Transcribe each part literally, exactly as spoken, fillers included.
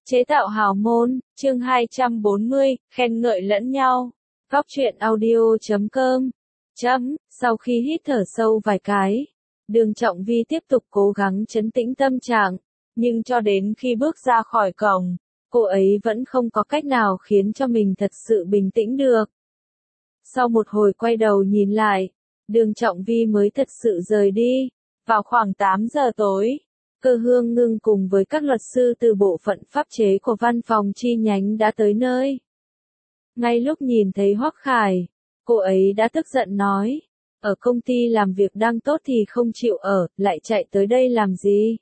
Chế tạo hào môn, chương hai trăm bốn mươi, khen ngợi lẫn nhau. Góc truyện audio chấm com. Chấm, sau khi hít thở sâu vài cái, Đường Trọng Vi tiếp tục cố gắng trấn tĩnh tâm trạng, nhưng cho đến khi bước ra khỏi cổng, cô ấy vẫn không có cách nào khiến cho mình thật sự bình tĩnh được. Sau một hồi quay đầu nhìn lại, Đường Trọng Vi mới thật sự rời đi. Vào khoảng tám giờ tối, Cơ Hương Ngưng cùng với các luật sư từ bộ phận pháp chế của văn phòng chi nhánh đã tới nơi. Ngay lúc nhìn thấy Hoắc Khải, cô ấy đã tức giận nói, ở công ty làm việc đang tốt thì không chịu ở, lại chạy tới đây làm gì?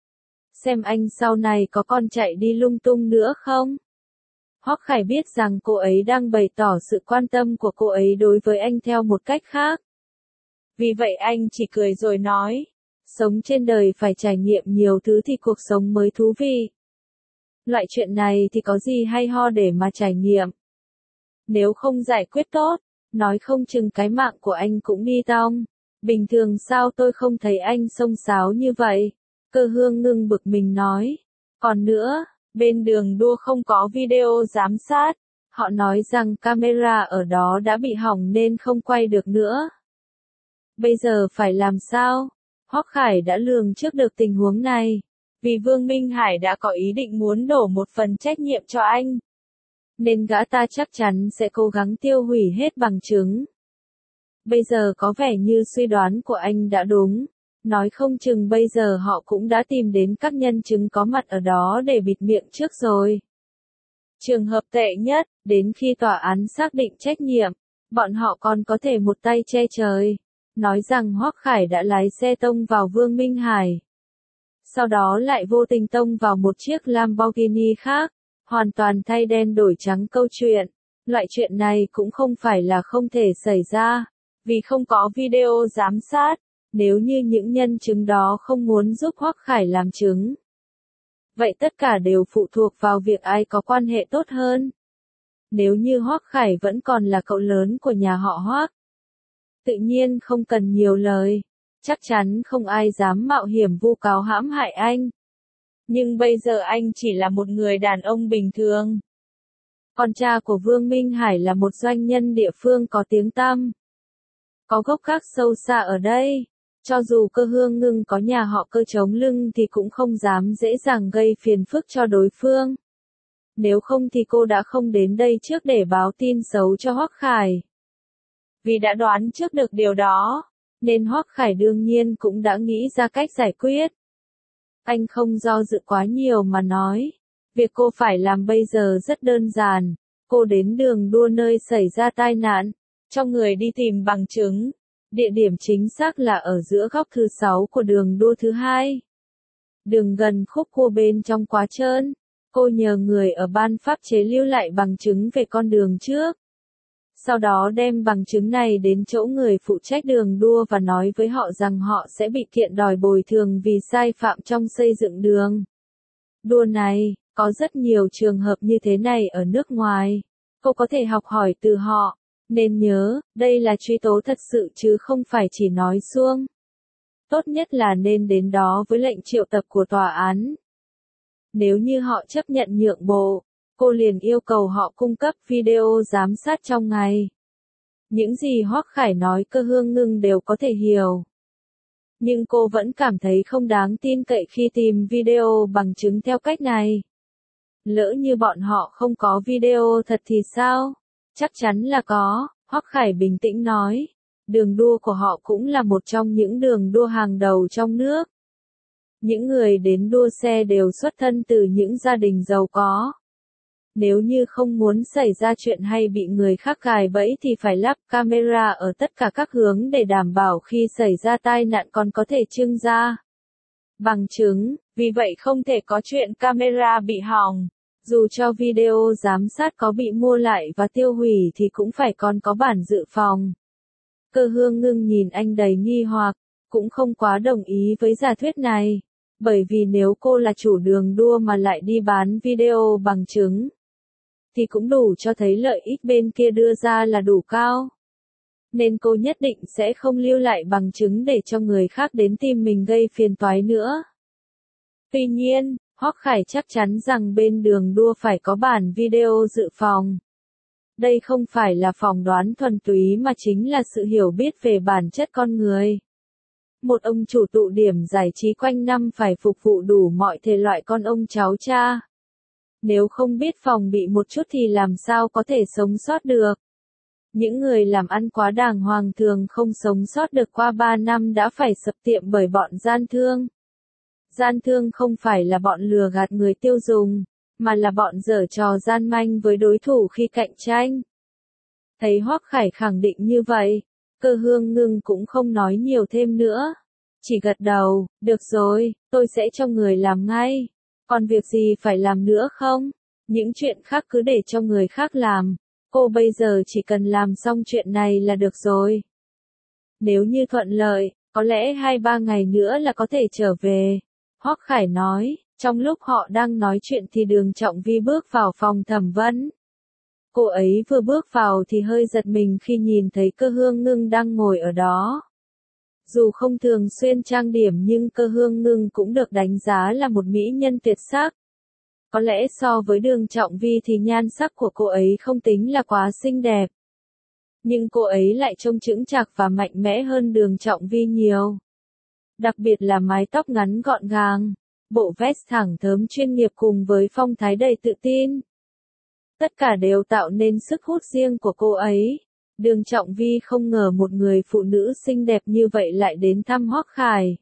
Xem anh sau này có còn chạy đi lung tung nữa không? Hoắc Khải biết rằng cô ấy đang bày tỏ sự quan tâm của cô ấy đối với anh theo một cách khác. Vì vậy anh chỉ cười rồi nói, sống trên đời phải trải nghiệm nhiều thứ thì cuộc sống mới thú vị. Loại chuyện này thì có gì hay ho để mà trải nghiệm. Nếu không giải quyết tốt, nói không chừng cái mạng của anh cũng đi tong. Bình thường sao tôi không thấy anh xông xáo như vậy? Cơ Hương Ngưng bực mình nói. Còn nữa, bên đường đua không có video giám sát. Họ nói rằng camera ở đó đã bị hỏng nên không quay được nữa. Bây giờ phải làm sao? Hoắc Khải đã lường trước được tình huống này. Vì Vương Minh Hải đã có ý định muốn đổ một phần trách nhiệm cho anh, nên gã ta chắc chắn sẽ cố gắng tiêu hủy hết bằng chứng. Bây giờ có vẻ như suy đoán của anh đã đúng. Nói không chừng bây giờ họ cũng đã tìm đến các nhân chứng có mặt ở đó để bịt miệng trước rồi. Trường hợp tệ nhất, đến khi tòa án xác định trách nhiệm, bọn họ còn có thể một tay che trời, nói rằng Hoắc Khải đã lái xe tông vào Vương Minh Hải. Sau đó lại vô tình tông vào một chiếc Lamborghini khác, hoàn toàn thay đen đổi trắng câu chuyện. Loại chuyện này cũng không phải là không thể xảy ra, vì không có video giám sát, nếu như những nhân chứng đó không muốn giúp Hoắc Khải làm chứng. Vậy tất cả đều phụ thuộc vào việc ai có quan hệ tốt hơn. Nếu như Hoắc Khải vẫn còn là cậu lớn của nhà họ Hoắc, tự nhiên không cần nhiều lời, chắc chắn không ai dám mạo hiểm vu cáo hãm hại anh. Nhưng bây giờ anh chỉ là một người đàn ông bình thường. Con cha của Vương Minh Hải là một doanh nhân địa phương có tiếng tăm, có gốc gác sâu xa ở đây. Cho dù Cơ Hương Ngưng có nhà họ Cơ chống lưng thì cũng không dám dễ dàng gây phiền phức cho đối phương. Nếu không thì cô đã không đến đây trước để báo tin xấu cho Hoắc Khải. Vì đã đoán trước được điều đó, nên Hoắc Khải đương nhiên cũng đã nghĩ ra cách giải quyết. Anh không do dự quá nhiều mà nói, việc cô phải làm bây giờ rất đơn giản. Cô đến đường đua nơi xảy ra tai nạn, cho người đi tìm bằng chứng. Địa điểm chính xác là ở giữa góc thứ sáu của đường đua thứ hai. Đường gần khúc cua bên trong quá trơn. Cô nhờ người ở ban pháp chế lưu lại bằng chứng về con đường trước. Sau đó đem bằng chứng này đến chỗ người phụ trách đường đua và nói với họ rằng họ sẽ bị kiện đòi bồi thường vì sai phạm trong xây dựng đường đua này. Có rất nhiều trường hợp như thế này ở nước ngoài. Cô có thể học hỏi từ họ. Nên nhớ, đây là truy tố thật sự chứ không phải chỉ nói suông. Tốt nhất là nên đến đó với lệnh triệu tập của tòa án. Nếu như họ chấp nhận nhượng bộ, cô liền yêu cầu họ cung cấp video giám sát trong ngày. Những gì Hoắc Khải nói Cơ Hương Ngưng đều có thể hiểu. Nhưng cô vẫn cảm thấy không đáng tin cậy khi tìm video bằng chứng theo cách này. Lỡ như bọn họ không có video thật thì sao? Chắc chắn là có, Hoắc Khải bình tĩnh nói. Đường đua của họ cũng là một trong những đường đua hàng đầu trong nước. Những người đến đua xe đều xuất thân từ những gia đình giàu có. Nếu như không muốn xảy ra chuyện hay bị người khác gài bẫy thì phải lắp camera ở tất cả các hướng để đảm bảo khi xảy ra tai nạn còn có thể trưng ra bằng chứng, vì vậy không thể có chuyện camera bị hỏng. Dù cho video giám sát có bị mua lại và tiêu hủy thì cũng phải còn có bản dự phòng. Cơ Hương Ngưng nhìn anh đầy nghi hoặc, cũng không quá đồng ý với giả thuyết này. Bởi vì nếu cô là chủ đường đua mà lại đi bán video bằng chứng, thì cũng đủ cho thấy lợi ích bên kia đưa ra là đủ cao. Nên cô nhất định sẽ không lưu lại bằng chứng để cho người khác đến tìm mình gây phiền toái nữa. Tuy nhiên, Hoắc Khải chắc chắn rằng bên đường đua phải có bản video dự phòng. Đây không phải là phỏng đoán thuần túy mà chính là sự hiểu biết về bản chất con người. Một ông chủ tụ điểm giải trí quanh năm phải phục vụ đủ mọi thể loại con ông cháu cha. Nếu không biết phòng bị một chút thì làm sao có thể sống sót được. Những người làm ăn quá đàng hoàng thường không sống sót được qua ba năm đã phải sập tiệm bởi bọn gian thương. Gian thương không phải là bọn lừa gạt người tiêu dùng, mà là bọn giở trò gian manh với đối thủ khi cạnh tranh. Thấy Hoắc Khải khẳng định như vậy, Cơ Hương Ngưng cũng không nói nhiều thêm nữa. Chỉ gật đầu, được rồi, tôi sẽ cho người làm ngay. Còn việc gì phải làm nữa không? Những chuyện khác cứ để cho người khác làm. Cô bây giờ chỉ cần làm xong chuyện này là được rồi. Nếu như thuận lợi, có lẽ hai ba ngày nữa là có thể trở về. Hoắc Khải nói, trong lúc họ đang nói chuyện thì Đường Trọng Vi bước vào phòng thẩm vấn. Cô ấy vừa bước vào thì hơi giật mình khi nhìn thấy Cơ Hương Ngưng đang ngồi ở đó. Dù không thường xuyên trang điểm nhưng Cơ Hương Ngưng cũng được đánh giá là một mỹ nhân tuyệt sắc. Có lẽ so với Đường Trọng Vi thì nhan sắc của cô ấy không tính là quá xinh đẹp. Nhưng cô ấy lại trông chững chạc và mạnh mẽ hơn Đường Trọng Vi nhiều. Đặc biệt là mái tóc ngắn gọn gàng, bộ vest thẳng thớm chuyên nghiệp cùng với phong thái đầy tự tin. Tất cả đều tạo nên sức hút riêng của cô ấy. Đường Trọng Vi không ngờ một người phụ nữ xinh đẹp như vậy lại đến thăm Hoắc Khải.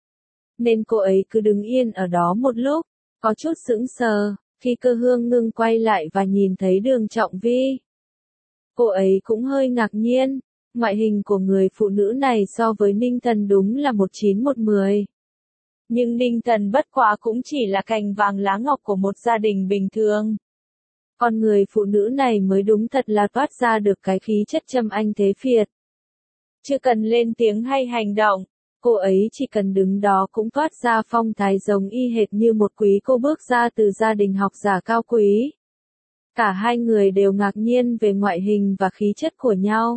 Nên cô ấy cứ đứng yên ở đó một lúc, có chút sững sờ, khi Cơ Hương Ngưng quay lại và nhìn thấy Đường Trọng Vi. Cô ấy cũng hơi ngạc nhiên, ngoại hình của người phụ nữ này so với Ninh Thần đúng là một chín một mười. Nhưng Ninh Thần bất quá cũng chỉ là cành vàng lá ngọc của một gia đình bình thường. Còn người phụ nữ này mới đúng thật là toát ra được cái khí chất trầm anh thế Việt. Chưa cần lên tiếng hay hành động, cô ấy chỉ cần đứng đó cũng toát ra phong thái giống y hệt như một quý cô bước ra từ gia đình học giả cao quý. Cả hai người đều ngạc nhiên về ngoại hình và khí chất của nhau.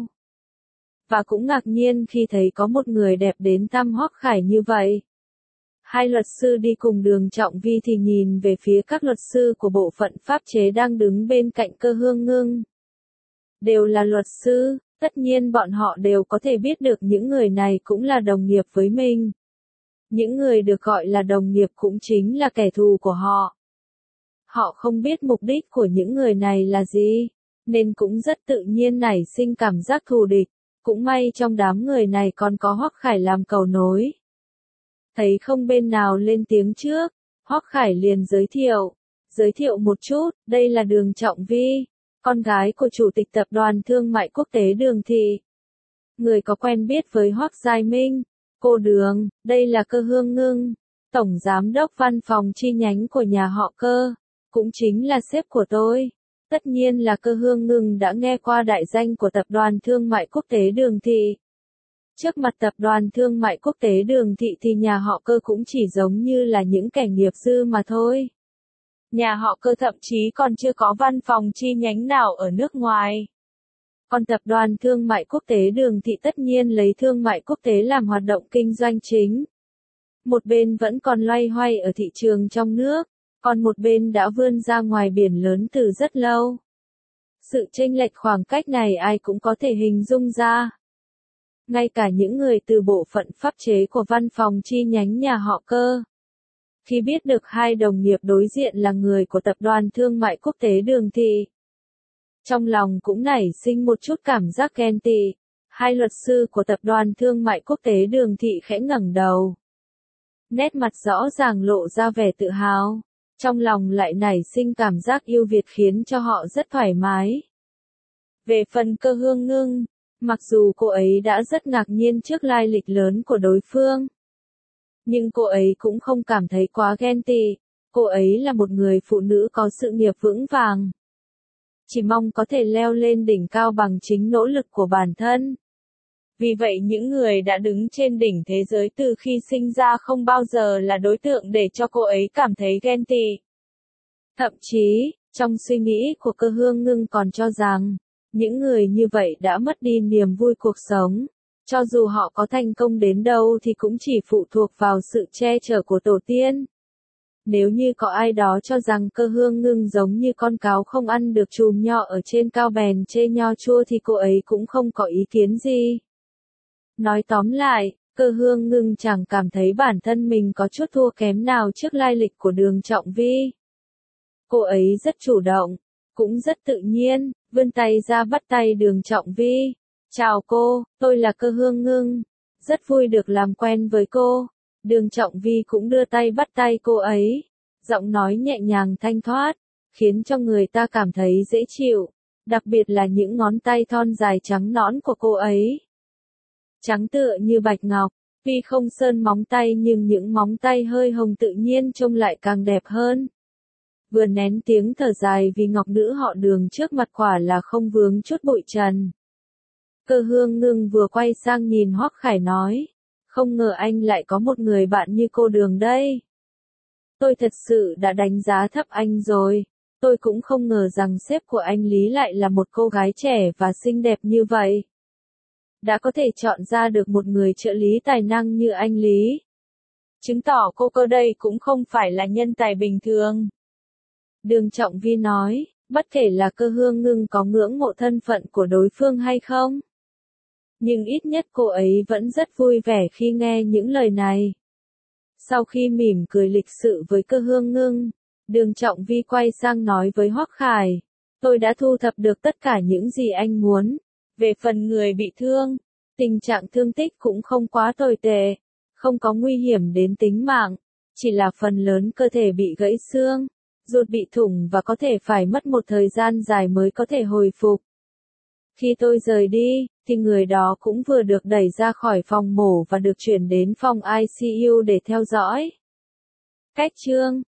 Và cũng ngạc nhiên khi thấy có một người đẹp đến thăm Hoắc Khải như vậy. Hai luật sư đi cùng Đường Trọng Vi thì nhìn về phía các luật sư của bộ phận pháp chế đang đứng bên cạnh Cơ Hương Ngưng. Đều là luật sư, tất nhiên bọn họ đều có thể biết được những người này cũng là đồng nghiệp với mình. Những người được gọi là đồng nghiệp cũng chính là kẻ thù của họ. Họ không biết mục đích của những người này là gì, nên cũng rất tự nhiên nảy sinh cảm giác thù địch. Cũng may trong đám người này còn có Hoắc Khải làm cầu nối. Thấy không bên nào lên tiếng trước, Hoắc Khải liền giới thiệu. Giới thiệu một chút, đây là Đường Trọng Vi, con gái của Chủ tịch Tập đoàn Thương mại Quốc tế Đường Thị. Người có quen biết với Hoắc Giai Minh. Cô Đường, đây là Cơ Hương Ngưng, Tổng Giám đốc Văn phòng chi nhánh của nhà họ Cơ, cũng chính là sếp của tôi. Tất nhiên là Cơ Hương Ngưng đã nghe qua đại danh của Tập đoàn Thương mại Quốc tế Đường Thị. Trước mặt Tập đoàn Thương mại Quốc tế Đường Thị thì nhà họ Cơ cũng chỉ giống như là những kẻ nghiệp dư mà thôi. Nhà họ Cơ thậm chí còn chưa có văn phòng chi nhánh nào ở nước ngoài. Còn Tập đoàn Thương mại Quốc tế Đường Thị tất nhiên lấy thương mại quốc tế làm hoạt động kinh doanh chính. Một bên vẫn còn loay hoay ở thị trường trong nước, còn một bên đã vươn ra ngoài biển lớn từ rất lâu. Sự chênh lệch khoảng cách này ai cũng có thể hình dung ra. Ngay cả những người từ bộ phận pháp chế của văn phòng chi nhánh nhà họ Cơ. Khi biết được hai đồng nghiệp đối diện là người của Tập đoàn Thương mại Quốc tế Đường Thị, trong lòng cũng nảy sinh một chút cảm giác ghen tị. Hai luật sư của Tập đoàn Thương mại Quốc tế Đường Thị khẽ ngẩng đầu. Nét mặt rõ ràng lộ ra vẻ tự hào. Trong lòng lại nảy sinh cảm giác yêu Việt khiến cho họ rất thoải mái. Về phần Cơ Hương Ngưng, mặc dù cô ấy đã rất ngạc nhiên trước lai lịch lớn của đối phương, nhưng cô ấy cũng không cảm thấy quá ghen tị. Cô ấy là một người phụ nữ có sự nghiệp vững vàng. Chỉ mong có thể leo lên đỉnh cao bằng chính nỗ lực của bản thân. Vì vậy những người đã đứng trên đỉnh thế giới từ khi sinh ra không bao giờ là đối tượng để cho cô ấy cảm thấy ghen tị. Thậm chí, trong suy nghĩ của Cơ Hương Ngưng còn cho rằng, những người như vậy đã mất đi niềm vui cuộc sống. Cho dù họ có thành công đến đâu thì cũng chỉ phụ thuộc vào sự che chở của tổ tiên. Nếu như có ai đó cho rằng Cơ Hương Ngưng giống như con cáo không ăn được chùm nho ở trên cao bèn chê nho chua thì cô ấy cũng không có ý kiến gì. Nói tóm lại, Cơ Hương Ngưng chẳng cảm thấy bản thân mình có chút thua kém nào trước lai lịch của Đường Trọng Vi. Cô ấy rất chủ động, cũng rất tự nhiên, vươn tay ra bắt tay Đường Trọng Vi. Chào cô, tôi là Cơ Hương Ngưng. Rất vui được làm quen với cô. Đường Trọng Vi cũng đưa tay bắt tay cô ấy. Giọng nói nhẹ nhàng thanh thoát, khiến cho người ta cảm thấy dễ chịu. Đặc biệt là những ngón tay thon dài trắng nõn của cô ấy. Trắng tựa như bạch ngọc, tuy không sơn móng tay nhưng những móng tay hơi hồng tự nhiên trông lại càng đẹp hơn. Vừa nén tiếng thở dài vì ngọc nữ họ Đường trước mặt quả là không vướng chút bụi trần. Cơ Hương Ngưng vừa quay sang nhìn Hoắc Khải nói, không ngờ anh lại có một người bạn như cô Đường đây. Tôi thật sự đã đánh giá thấp anh rồi, tôi cũng không ngờ rằng sếp của anh Lý lại là một cô gái trẻ và xinh đẹp như vậy. Đã có thể chọn ra được một người trợ lý tài năng như anh Lý. Chứng tỏ cô Cơ đây cũng không phải là nhân tài bình thường. Đường Trọng Vi nói, bất kể là Cơ Hương Ngưng có ngưỡng mộ thân phận của đối phương hay không. Nhưng ít nhất cô ấy vẫn rất vui vẻ khi nghe những lời này. Sau khi mỉm cười lịch sự với Cơ Hương Ngưng, Đường Trọng Vi quay sang nói với Hoắc Khải, tôi đã thu thập được tất cả những gì anh muốn. Về phần người bị thương, tình trạng thương tích cũng không quá tồi tệ, không có nguy hiểm đến tính mạng, chỉ là phần lớn cơ thể bị gãy xương, ruột bị thủng và có thể phải mất một thời gian dài mới có thể hồi phục. Khi tôi rời đi, thì người đó cũng vừa được đẩy ra khỏi phòng mổ và được chuyển đến phòng i xê u để theo dõi. Cách chương